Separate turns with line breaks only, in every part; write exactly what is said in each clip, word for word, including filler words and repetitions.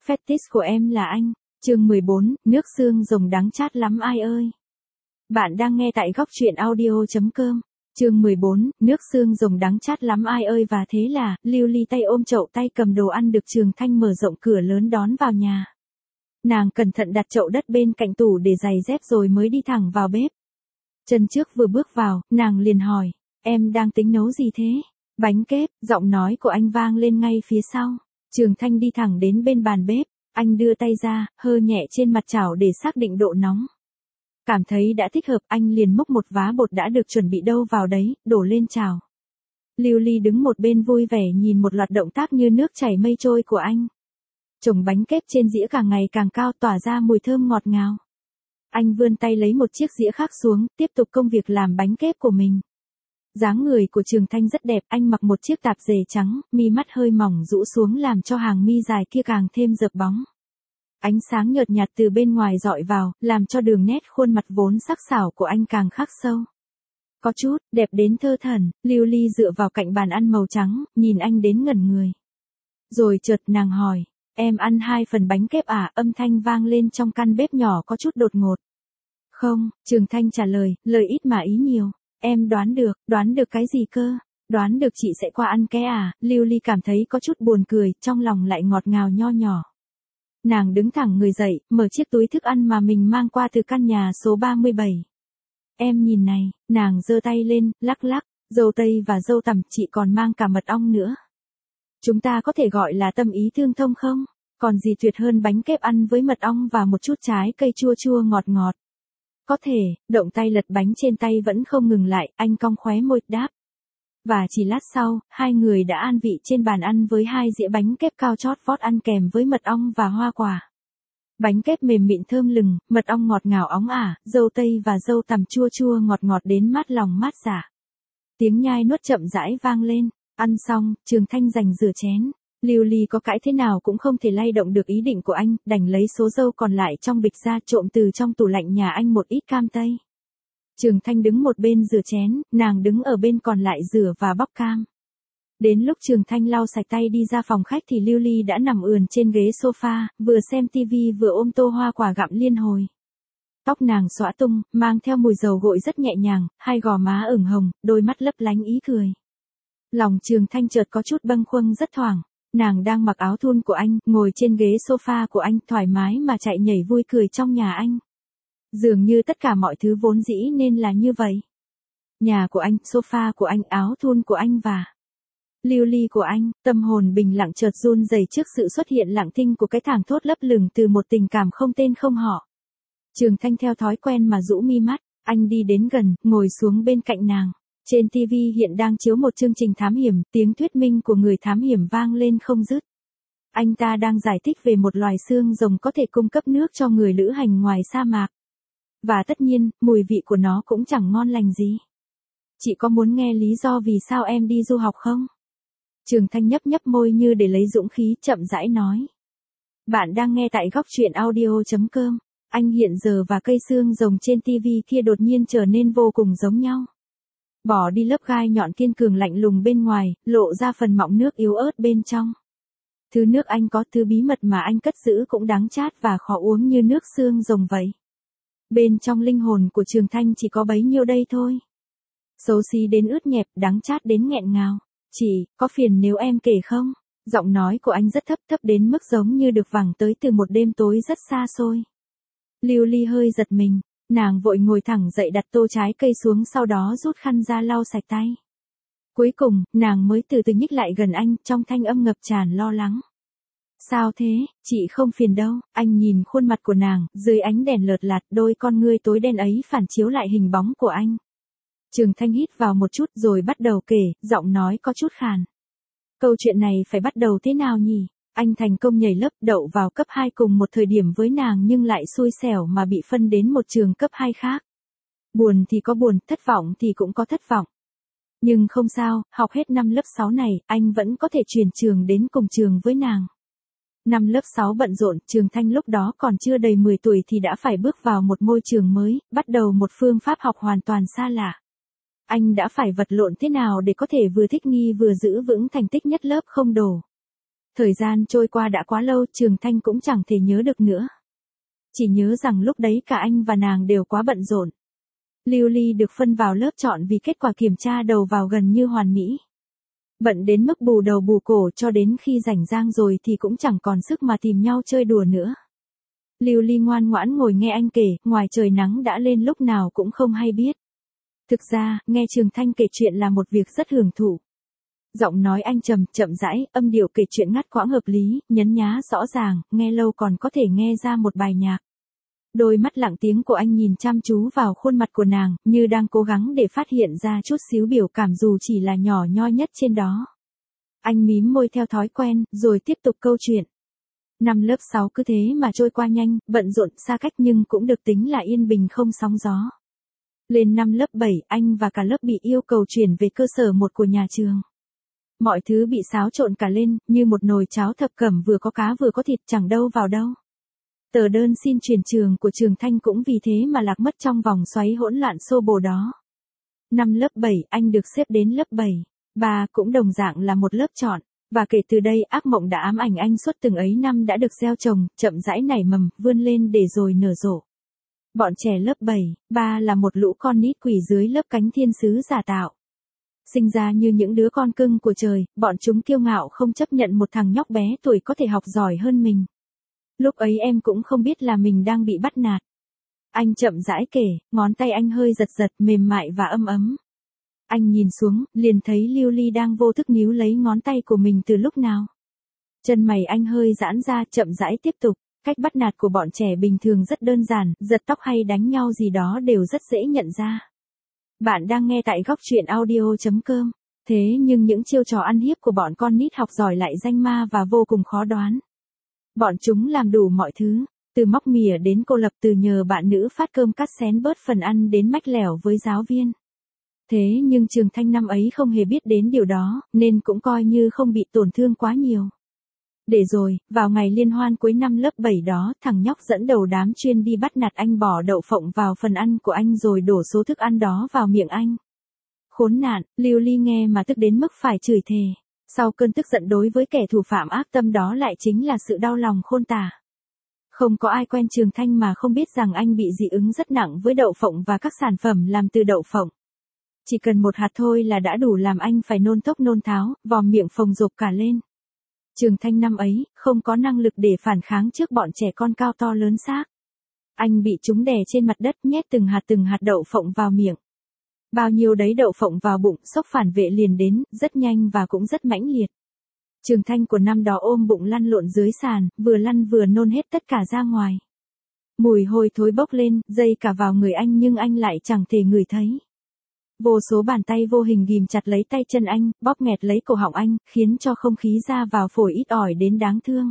Fetish của em là anh. Chương mười bốn, nước xương rồng đắng chát lắm ai ơi. Bạn đang nghe tại góc truyện audio chấm com. Chương mười bốn, nước xương rồng đắng chát lắm ai ơi và thế là, Lưu Ly tay ôm chậu tay cầm đồ ăn được Trường Thanh mở rộng cửa lớn đón vào nhà. Nàng cẩn thận đặt chậu đất bên cạnh tủ để giày dép rồi mới đi thẳng vào bếp. Chân trước vừa bước vào, nàng liền hỏi, em đang tính nấu gì thế? Bánh kếp, giọng nói của anh vang lên ngay phía sau. Trường Thanh đi thẳng đến bên bàn bếp, anh đưa tay ra, hơ nhẹ trên mặt chảo để xác định độ nóng. Cảm thấy đã thích hợp, anh liền múc một vá bột đã được chuẩn bị đâu vào đấy, đổ lên chảo. Lưu Ly đứng một bên vui vẻ nhìn một loạt động tác như nước chảy mây trôi của anh. Chồng bánh kếp trên dĩa càng ngày càng cao tỏa ra mùi thơm ngọt ngào. Anh vươn tay lấy một chiếc dĩa khác xuống, tiếp tục công việc làm bánh kếp của mình. Dáng người của Trường Thanh rất đẹp, anh mặc một chiếc tạp dề trắng, mi mắt hơi mỏng rũ xuống làm cho hàng mi dài kia càng thêm rực bóng. Ánh sáng nhợt nhạt từ bên ngoài dọi vào, làm cho đường nét khuôn mặt vốn sắc sảo của anh càng khắc sâu. Có chút, đẹp đến thơ thẩn, Lưu Ly dựa vào cạnh bàn ăn màu trắng, nhìn anh đến ngẩn người. Rồi chợt nàng hỏi, em ăn hai phần bánh kếp à? Âm thanh vang lên trong căn bếp nhỏ có chút đột ngột. Không, Trường Thanh trả lời, lời ít mà ý nhiều. Em đoán được, đoán được cái gì cơ? Đoán được chị sẽ qua ăn ké à? Lưu Ly cảm thấy có chút buồn cười, trong lòng lại ngọt ngào nho nhỏ. Nàng đứng thẳng người dậy, mở chiếc túi thức ăn mà mình mang qua từ căn nhà số ba mươi bảy. Em nhìn này, nàng giơ tay lên, lắc lắc, dâu tây và dâu tằm, chị còn mang cả mật ong nữa. Chúng ta có thể gọi là tâm ý tương thông không? Còn gì tuyệt hơn bánh kếp ăn với mật ong và một chút trái cây chua chua ngọt ngọt. Có thể, động tay lật bánh trên tay vẫn không ngừng lại, anh cong khóe môi đáp. Và chỉ lát sau, hai người đã an vị trên bàn ăn với hai dĩa bánh kếp cao chót vót ăn kèm với mật ong và hoa quả. Bánh kếp mềm mịn thơm lừng, mật ong ngọt ngào óng ả, dâu tây và dâu tằm chua chua ngọt ngọt đến mát lòng mát dạ. Tiếng nhai nuốt chậm rãi vang lên, ăn xong, Trường Thanh giành rửa chén. Lưu Ly có cãi thế nào cũng không thể lay động được ý định của anh, đành lấy số dâu còn lại trong bịch ra trộm từ trong tủ lạnh nhà anh một ít cam tây. Trường Thanh đứng một bên rửa chén, nàng đứng ở bên còn lại rửa và bóc cam. Đến lúc Trường Thanh lau sạch tay đi ra phòng khách thì Lưu Ly đã nằm ườn trên ghế sofa, vừa xem tivi vừa ôm tô hoa quả gặm liên hồi. Tóc nàng xõa tung, mang theo mùi dầu gội rất nhẹ nhàng, hai gò má ửng hồng, đôi mắt lấp lánh ý cười. Lòng Trường Thanh chợt có chút bâng khuâng rất thoảng. Nàng đang mặc áo thun của anh, ngồi trên ghế sofa của anh thoải mái mà chạy nhảy vui cười trong nhà anh. Dường như tất cả mọi thứ vốn dĩ nên là như vậy. Nhà của anh, sofa của anh, áo thun của anh và Lưu Ly của anh, tâm hồn bình lặng chợt run rẩy trước sự xuất hiện lặng thinh của cái thảng thốt lấp lửng từ một tình cảm không tên không họ. Trường Thanh theo thói quen mà rũ mi mắt, anh đi đến gần, ngồi xuống bên cạnh nàng. Trên ti vi hiện đang chiếu một chương trình thám hiểm, tiếng thuyết minh của người thám hiểm vang lên không dứt. Anh ta đang giải thích về một loài xương rồng có thể cung cấp nước cho người lữ hành ngoài sa mạc. Và tất nhiên, mùi vị của nó cũng chẳng ngon lành gì. Chị có muốn nghe lý do vì sao em đi du học không? Trường Thanh nhấp nhấp môi như để lấy dũng khí, chậm rãi nói. Bạn đang nghe tại góc truyện audio chấm com. Anh hiện giờ và cây xương rồng trên ti vi kia đột nhiên trở nên vô cùng giống nhau. Bỏ đi lớp gai nhọn kiên cường lạnh lùng bên ngoài, lộ ra phần mọng nước yếu ớt bên trong. Thứ nước anh có, thứ bí mật mà anh cất giữ cũng đắng chát và khó uống như nước xương rồng vậy. Bên trong linh hồn của Trường Thanh chỉ có bấy nhiêu đây thôi. Xấu xí đến ướt nhẹp, đắng chát đến nghẹn ngào. Chị, có phiền nếu em kể không? Giọng nói của anh rất thấp thấp đến mức giống như được vẳng tới từ một đêm tối rất xa xôi. Lưu Ly hơi giật mình. Nàng vội ngồi thẳng dậy đặt tô trái cây xuống sau đó rút khăn ra lau sạch tay. Cuối cùng, nàng mới từ từ nhích lại gần anh, trong thanh âm ngập tràn lo lắng. Sao thế, chị không phiền đâu, anh nhìn khuôn mặt của nàng, dưới ánh đèn lợt lạt, đôi con ngươi tối đen ấy phản chiếu lại hình bóng của anh. Trường Thanh hít vào một chút rồi bắt đầu kể, giọng nói có chút khàn. Câu chuyện này phải bắt đầu thế nào nhỉ? Anh thành công nhảy lớp đậu vào cấp hai cùng một thời điểm với nàng nhưng lại xui xẻo mà bị phân đến một trường cấp hai khác. Buồn thì có buồn, thất vọng thì cũng có thất vọng. Nhưng không sao, học hết năm lớp sáu này, anh vẫn có thể chuyển trường đến cùng trường với nàng. Năm lớp sáu bận rộn, Trường Thanh lúc đó còn chưa đầy mười tuổi thì đã phải bước vào một môi trường mới, bắt đầu một phương pháp học hoàn toàn xa lạ. Anh đã phải vật lộn thế nào để có thể vừa thích nghi vừa giữ vững thành tích nhất lớp không đổ. Thời gian trôi qua đã quá lâu, Trường Thanh cũng chẳng thể nhớ được nữa. Chỉ nhớ rằng lúc đấy cả anh và nàng đều quá bận rộn. Lưu Ly được phân vào lớp chọn vì kết quả kiểm tra đầu vào gần như hoàn mỹ. Bận đến mức bù đầu bù cổ cho đến khi rảnh rang rồi thì cũng chẳng còn sức mà tìm nhau chơi đùa nữa. Lưu Ly ngoan ngoãn ngồi nghe anh kể, ngoài trời nắng đã lên lúc nào cũng không hay biết. Thực ra, nghe Trường Thanh kể chuyện là một việc rất hưởng thụ. Giọng nói anh trầm, chậm rãi, âm điệu kể chuyện ngắt quãng hợp lý, nhấn nhá rõ ràng, nghe lâu còn có thể nghe ra một bài nhạc. Đôi mắt lặng tiếng của anh nhìn chăm chú vào khuôn mặt của nàng, như đang cố gắng để phát hiện ra chút xíu biểu cảm dù chỉ là nhỏ nhoi nhất trên đó. Anh mím môi theo thói quen, rồi tiếp tục câu chuyện. Năm lớp sáu cứ thế mà trôi qua nhanh, bận rộn xa cách nhưng cũng được tính là yên bình không sóng gió. Lên năm lớp bảy, anh và cả lớp bị yêu cầu chuyển về cơ sở một của nhà trường. Mọi thứ bị xáo trộn cả lên, như một nồi cháo thập cẩm vừa có cá vừa có thịt chẳng đâu vào đâu. Tờ đơn xin chuyển trường của Trường Thanh cũng vì thế mà lạc mất trong vòng xoáy hỗn loạn xô bồ đó. Năm lớp bảy, anh được xếp đến lớp bảy. Ba cũng đồng dạng là một lớp chọn. Và kể từ đây ác mộng đã ám ảnh anh suốt từng ấy năm đã được gieo trồng, chậm rãi nảy mầm, vươn lên để rồi nở rộ. Bọn trẻ lớp bảy, ba là một lũ con nít quỷ dưới lớp cánh thiên sứ giả tạo. Sinh ra như những đứa con cưng của trời, bọn chúng kiêu ngạo không chấp nhận một thằng nhóc bé tuổi có thể học giỏi hơn mình. Lúc ấy em cũng không biết là mình đang bị bắt nạt. Anh chậm rãi kể, ngón tay anh hơi giật giật, mềm mại và âm ấm. Anh nhìn xuống, liền thấy Lưu Ly đang vô thức níu lấy ngón tay của mình từ lúc nào. Chân mày anh hơi giãn ra, chậm rãi tiếp tục. Cách bắt nạt của bọn trẻ bình thường rất đơn giản, giật tóc hay đánh nhau gì đó đều rất dễ nhận ra. Bạn đang nghe tại góc truyện audio chấm com. Thế nhưng những chiêu trò ăn hiếp của bọn con nít học giỏi lại danh ma và vô cùng khó đoán. Bọn chúng làm đủ mọi thứ, từ móc mỉa đến cô lập, từ nhờ bạn nữ phát cơm cắt xén bớt phần ăn đến mách lẻo với giáo viên. Thế nhưng Trường Thanh năm ấy không hề biết đến điều đó, nên cũng coi như không bị tổn thương quá nhiều. Để rồi, vào ngày liên hoan cuối năm lớp bảy đó, thằng nhóc dẫn đầu đám chuyên đi bắt nạt anh bỏ đậu phộng vào phần ăn của anh rồi đổ số thức ăn đó vào miệng anh. Khốn nạn, Lưu Ly nghe mà tức đến mức phải chửi thề. Sau cơn tức giận đối với kẻ thủ phạm ác tâm đó lại chính là sự đau lòng khôn tả. Không có ai quen Trường Thanh mà không biết rằng anh bị dị ứng rất nặng với đậu phộng và các sản phẩm làm từ đậu phộng. Chỉ cần một hạt thôi là đã đủ làm anh phải nôn thốc nôn tháo, vòm miệng phồng rộp cả lên. Trường Thanh năm ấy, không có năng lực để phản kháng trước bọn trẻ con cao to lớn xác. Anh bị chúng đè trên mặt đất nhét từng hạt từng hạt đậu phộng vào miệng. Bao nhiêu đấy đậu phộng vào bụng, sốc phản vệ liền đến, rất nhanh và cũng rất mãnh liệt. Trường Thanh của năm đó ôm bụng lăn lộn dưới sàn, vừa lăn vừa nôn hết tất cả ra ngoài. Mùi hôi thối bốc lên, dây cả vào người anh nhưng anh lại chẳng thể ngửi thấy. Vô số bàn tay vô hình ghìm chặt lấy tay chân anh, bóp nghẹt lấy cổ họng anh, khiến cho không khí ra vào phổi ít ỏi đến đáng thương.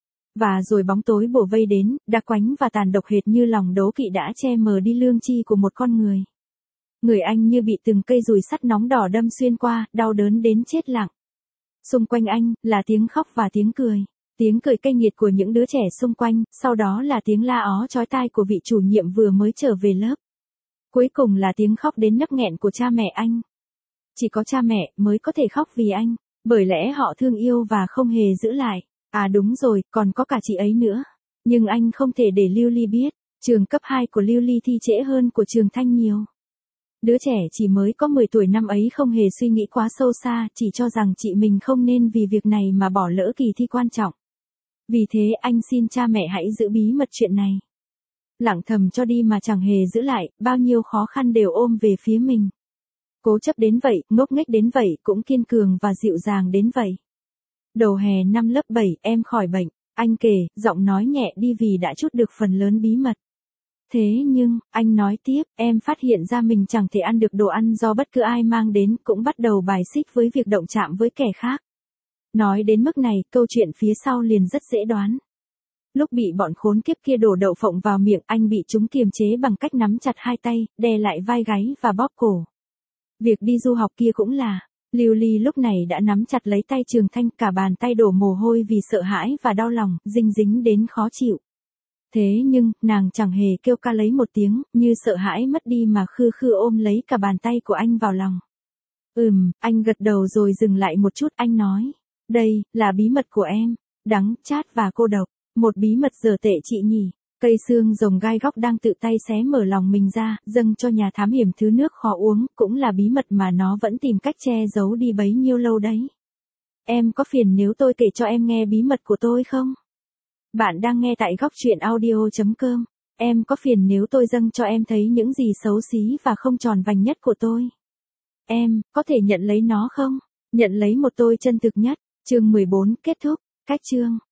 Và rồi bóng tối bủa vây đến, đặc quánh và tàn độc hệt như lòng đố kỵ đã che mờ đi lương tri của một con người. Người anh như bị từng cây dùi sắt nóng đỏ đâm xuyên qua, đau đớn đến chết lặng. Xung quanh anh, là tiếng khóc và tiếng cười. Tiếng cười cay nghiệt của những đứa trẻ xung quanh, sau đó là tiếng la ó chói tai của vị chủ nhiệm vừa mới trở về lớp. Cuối cùng là tiếng khóc đến nấc nghẹn của cha mẹ anh. Chỉ có cha mẹ mới có thể khóc vì anh, bởi lẽ họ thương yêu và không hề giữ lại. À đúng rồi, còn có cả chị ấy nữa. Nhưng anh không thể để Lưu Ly biết, trường cấp hai của Lưu Ly thi trễ hơn của Trường Thanh nhiều. Đứa trẻ chỉ mới có mười tuổi năm ấy không hề suy nghĩ quá sâu xa, chỉ cho rằng chị mình không nên vì việc này mà bỏ lỡ kỳ thi quan trọng. Vì thế anh xin cha mẹ hãy giữ bí mật chuyện này. Lặng thầm cho đi mà chẳng hề giữ lại, bao nhiêu khó khăn đều ôm về phía mình. Cố chấp đến vậy, ngốc nghếch đến vậy, cũng kiên cường và dịu dàng đến vậy. Đầu hè năm lớp bảy, em khỏi bệnh, anh kể, giọng nói nhẹ đi vì đã trút được phần lớn bí mật. Thế nhưng, anh nói tiếp, em phát hiện ra mình chẳng thể ăn được đồ ăn do bất cứ ai mang đến, cũng bắt đầu bài xích với việc động chạm với kẻ khác. Nói đến mức này, câu chuyện phía sau liền rất dễ đoán. Lúc bị bọn khốn kiếp kia đổ đậu phộng vào miệng, anh bị chúng kiềm chế bằng cách nắm chặt hai tay, đè lại vai gáy và bóp cổ. Việc đi du học kia cũng là, Lưu Ly lúc này đã nắm chặt lấy tay Trường Thanh, cả bàn tay đổ mồ hôi vì sợ hãi và đau lòng, dinh dính đến khó chịu. Thế nhưng, nàng chẳng hề kêu ca lấy một tiếng, như sợ hãi mất đi mà khư khư ôm lấy cả bàn tay của anh vào lòng. Ừm, anh gật đầu rồi dừng lại một chút, anh nói. Đây, là bí mật của em. Đắng, chát và cô độc. Một bí mật dở tệ chị nhỉ. Cây xương rồng gai góc đang tự tay xé mở lòng mình ra, dâng cho nhà thám hiểm thứ nước khó uống, cũng là bí mật mà nó vẫn tìm cách che giấu đi bấy nhiêu lâu đấy. Em có phiền nếu tôi kể cho em nghe bí mật của tôi không? Bạn đang nghe tại góc truyện audio chấm com. Em có phiền nếu tôi dâng cho em thấy những gì xấu xí và không tròn vành nhất của tôi? Em, có thể nhận lấy nó không? Nhận lấy một tôi chân thực nhất. Chương mười bốn kết thúc. Cách chương.